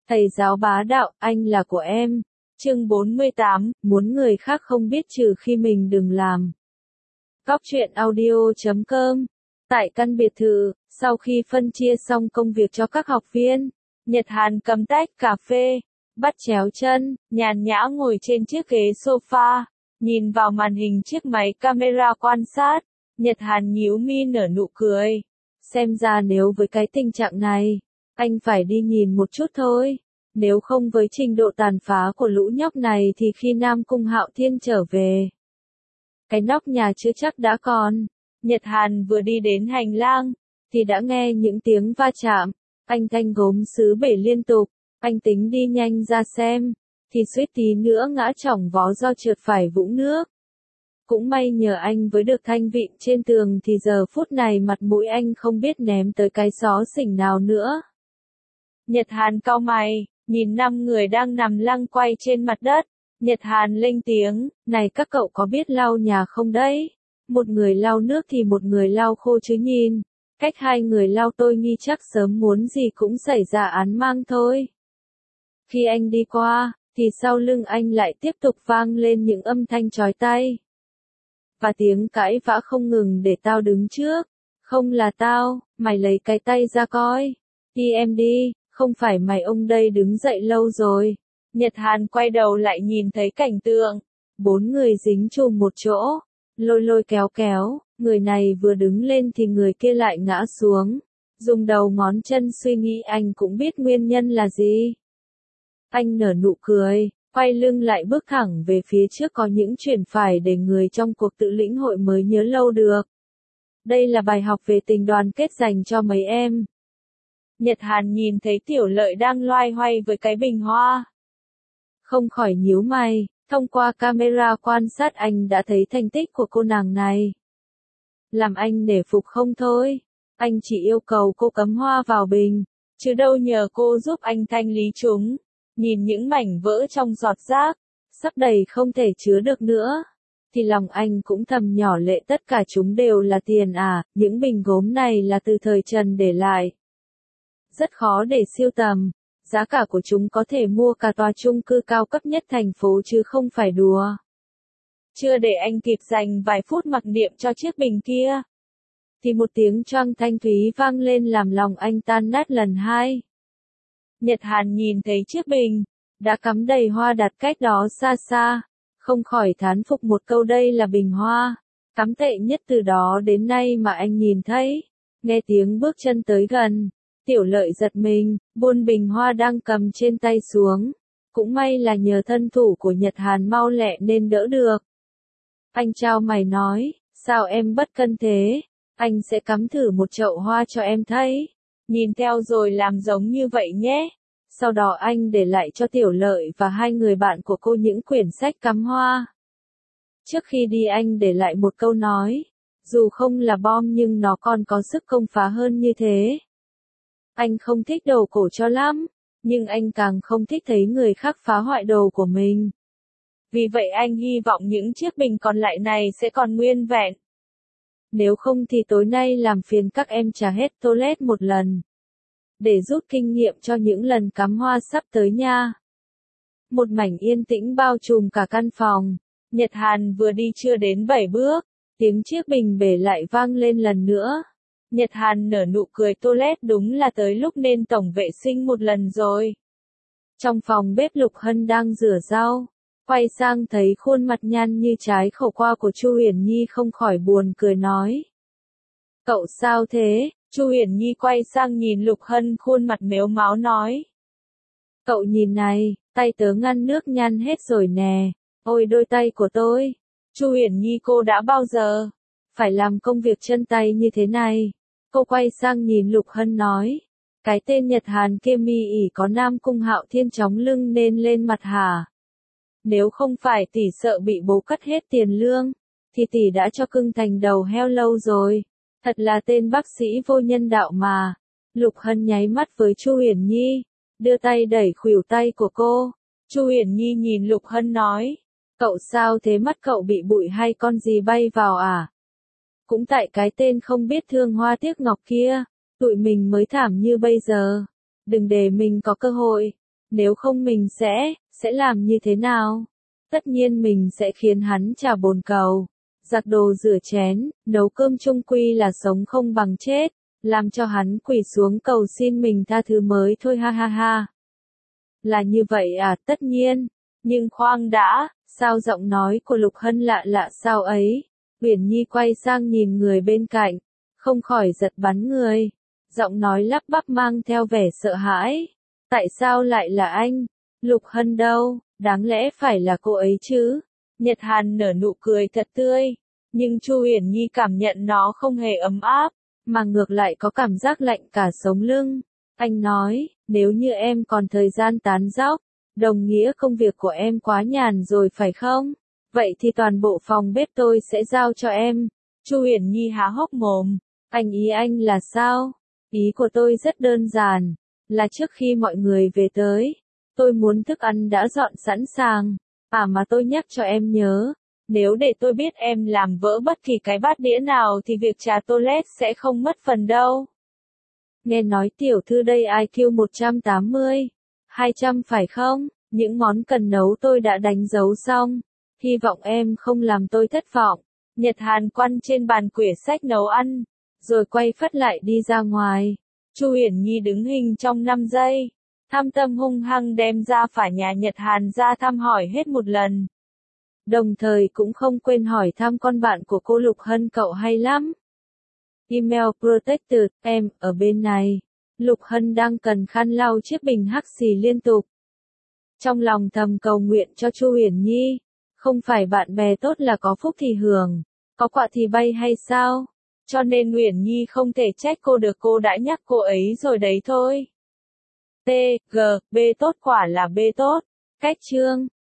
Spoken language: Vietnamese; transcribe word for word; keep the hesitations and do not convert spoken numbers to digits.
Thầy giáo bá đạo, anh là của em. Chương bốn mươi tám, muốn người khác không biết trừ khi mình đừng làm. Góc truyện audio chấm com. Tại căn biệt thự, sau khi phân chia xong công việc cho các học viên, Nhật Hàn cầm tách cà phê, bắt chéo chân, nhàn nhã ngồi trên chiếc ghế sofa, nhìn vào màn hình chiếc máy camera quan sát. Nhật Hàn nhíu mi nở nụ cười. Xem ra nếu với cái tình trạng này, anh phải đi nhìn một chút thôi. Nếu không với trình độ tàn phá của lũ nhóc này thì khi Nam Cung Hạo Thiên trở về, cái nóc nhà chưa chắc đã còn. Nhật Hàn vừa đi đến hành lang, thì đã nghe những tiếng va chạm. Anh thanh gốm sứ bể liên tục. Anh tính đi nhanh ra xem, thì suýt tí nữa ngã chỏng vó do trượt phải vũng nước. Cũng may nhờ anh với được thanh vịn trên tường thì giờ phút này mặt mũi anh không biết ném tới cái xó xỉnh nào nữa. Nhật Hàn cau mày, nhìn năm người đang nằm lăn quay trên mặt đất. Nhật Hàn lên tiếng, này các cậu có biết lau nhà không đấy? Một người lau nước thì một người lau khô chứ nhìn. Cách hai người lau tôi nghi chắc sớm muốn gì cũng xảy ra án mang thôi. Khi anh đi qua, thì sau lưng anh lại tiếp tục vang lên những âm thanh chói tai. Và tiếng cãi vã không ngừng để tao đứng trước. Không là tao, mày lấy cái tay ra coi. Đi em đi, không phải mày ông đây đứng dậy lâu rồi. Nhật Hàn quay đầu lại nhìn thấy cảnh tượng. Bốn người dính chùm một chỗ, lôi lôi kéo kéo, người này vừa đứng lên thì người kia lại ngã xuống. Dùng đầu ngón chân suy nghĩ anh cũng biết nguyên nhân là gì. Anh nở nụ cười, quay lưng lại bước thẳng về phía trước có những chuyển phải để người trong cuộc tự lĩnh hội mới nhớ lâu được. Đây là bài học về tình đoàn kết dành cho mấy em. Nhật Hàn nhìn thấy Tiểu Lợi đang loay hoay với cái bình hoa. Không khỏi nhíu mày, thông qua camera quan sát anh đã thấy thành tích của cô nàng này. Làm anh nể phục không thôi, anh chỉ yêu cầu cô cắm hoa vào bình, chứ đâu nhờ cô giúp anh thanh lý chúng. Nhìn những mảnh vỡ trong giọt rác, sắp đầy không thể chứa được nữa, thì lòng anh cũng thầm nhỏ lệ tất cả chúng đều là tiền à, những bình gốm này là từ thời Trần để lại. Rất khó để siêu tầm, giá cả của chúng có thể mua cả tòa chung cư cao cấp nhất thành phố chứ không phải đùa. Chưa để anh kịp dành vài phút mặc niệm cho chiếc bình kia, thì một tiếng choang thanh thúy vang lên làm lòng anh tan nát lần hai. Nhật Hàn nhìn thấy chiếc bình, đã cắm đầy hoa đặt cách đó xa xa, không khỏi thán phục một câu đây là bình hoa, cắm tệ nhất từ đó đến nay mà anh nhìn thấy. Nghe tiếng bước chân tới gần, Tiểu Lợi giật mình, buông bình hoa đang cầm trên tay xuống. Cũng may là nhờ thân thủ của Nhật Hàn mau lẹ nên đỡ được. Anh trao mày nói, sao em bất cân thế, anh sẽ cắm thử một chậu hoa cho em thấy. Nhìn theo rồi làm giống như vậy nhé. Sau đó anh để lại cho Tiểu Lợi và hai người bạn của cô những quyển sách cắm hoa. Trước khi đi anh để lại một câu nói, dù không là bom nhưng nó còn có sức công phá hơn như thế. Anh không thích đồ cổ cho lắm, nhưng anh càng không thích thấy người khác phá hoại đồ của mình. Vì vậy anh hy vọng những chiếc bình còn lại này sẽ còn nguyên vẹn. Nếu không thì tối nay làm phiền các em trả hết toilet một lần, để rút kinh nghiệm cho những lần cắm hoa sắp tới nha. Một mảnh yên tĩnh bao trùm cả căn phòng. Nhật Hàn vừa đi chưa đến bảy bước, tiếng chiếc bình bể lại vang lên lần nữa. Nhật Hàn nở nụ cười toilet đúng là tới lúc nên tổng vệ sinh một lần rồi. Trong phòng bếp Lục Hân đang rửa rau, quay sang thấy khuôn mặt nhăn như trái khổ qua của Chu Huyền Nhi không khỏi buồn cười nói. Cậu sao thế? Chu Huyền Nhi quay sang nhìn Lục Hân khuôn mặt mếu máo nói. Cậu nhìn này, tay tớ ngăn nước nhăn hết rồi nè, ôi đôi tay của tôi. Chu Huyền Nhi cô đã bao giờ phải làm công việc chân tay như thế này? Cô quay sang nhìn Lục Hân nói. Cái tên Nhật Hàn kia mi ỉ có Nam Cung Hạo Thiên chóng lưng nên lên mặt hả? Nếu không phải tỷ sợ bị bố cắt hết tiền lương, thì tỷ đã cho cưng thành đầu heo lâu rồi. Thật là tên bác sĩ vô nhân đạo mà. Lục Hân nháy mắt với Chu Huyền Nhi, đưa tay đẩy khuỷu tay của cô. Chu Huyền Nhi nhìn Lục Hân nói. Cậu sao thế, mắt cậu bị bụi hay con gì bay vào à? Cũng tại cái tên không biết thương hoa tiếc ngọc kia, tụi mình mới thảm như bây giờ. Đừng để mình có cơ hội Nếu không mình sẽ, sẽ làm như thế nào? Tất nhiên mình sẽ khiến hắn trả bồn cầu, giặt đồ rửa chén, nấu cơm, chung quy là sống không bằng chết, làm cho hắn quỳ xuống cầu xin mình tha thứ mới thôi, ha ha ha. Là như vậy à, tất nhiên. Nhưng khoan đã, sao giọng nói của Lục Hân lạ lạ sao ấy? Uyển Nhi quay sang nhìn người bên cạnh, không khỏi giật bắn người. Giọng nói lắp bắp mang theo vẻ sợ hãi. Tại sao lại là anh? Lục Hân đâu, đáng lẽ phải là cô ấy chứ? Nhật Hàn nở nụ cười thật tươi, nhưng Chu Uyển Nhi cảm nhận nó không hề ấm áp, mà ngược lại có cảm giác lạnh cả sống lưng. Anh nói, nếu như em còn thời gian tán dóc, đồng nghĩa công việc của em quá nhàn rồi phải không? Vậy thì toàn bộ phòng bếp tôi sẽ giao cho em. Chu Uyển Nhi há hốc mồm. Anh ý anh là sao? Ý của tôi rất đơn giản, là trước khi mọi người về tới, tôi muốn thức ăn đã dọn sẵn sàng. À mà tôi nhắc cho em nhớ, nếu để tôi biết em làm vỡ bất kỳ cái bát đĩa nào thì việc trà toilet sẽ không mất phần đâu. Nghe nói tiểu thư đây i kiu một trăm tám mươi, hai trăm phải không? Những món cần nấu tôi đã đánh dấu xong. Hy vọng em không làm tôi thất vọng. Nhật Hàn quăng trên bàn quyển sách nấu ăn, rồi quay phắt lại đi ra ngoài. Chu Uyển Nhi đứng hình trong năm giây. Tham tâm hung hăng đem ra phả nhà Nhật Hàn ra thăm hỏi hết một lần. Đồng thời cũng không quên hỏi thăm con bạn của cô Lục Hân, cậu hay lắm. Email Protected, em, ở bên này. Lục Hân đang cần khăn lau chiếc bình hắc xì liên tục. Trong lòng thầm cầu nguyện cho Chu Uyển Nhi. Không phải bạn bè tốt là có phúc thì hưởng, có quạ thì bay hay sao? Cho nên Uyển Nhi không thể trách cô được, cô đã nhắc cô ấy rồi đấy thôi. T, G, B tốt, quả là B tốt. Cách chương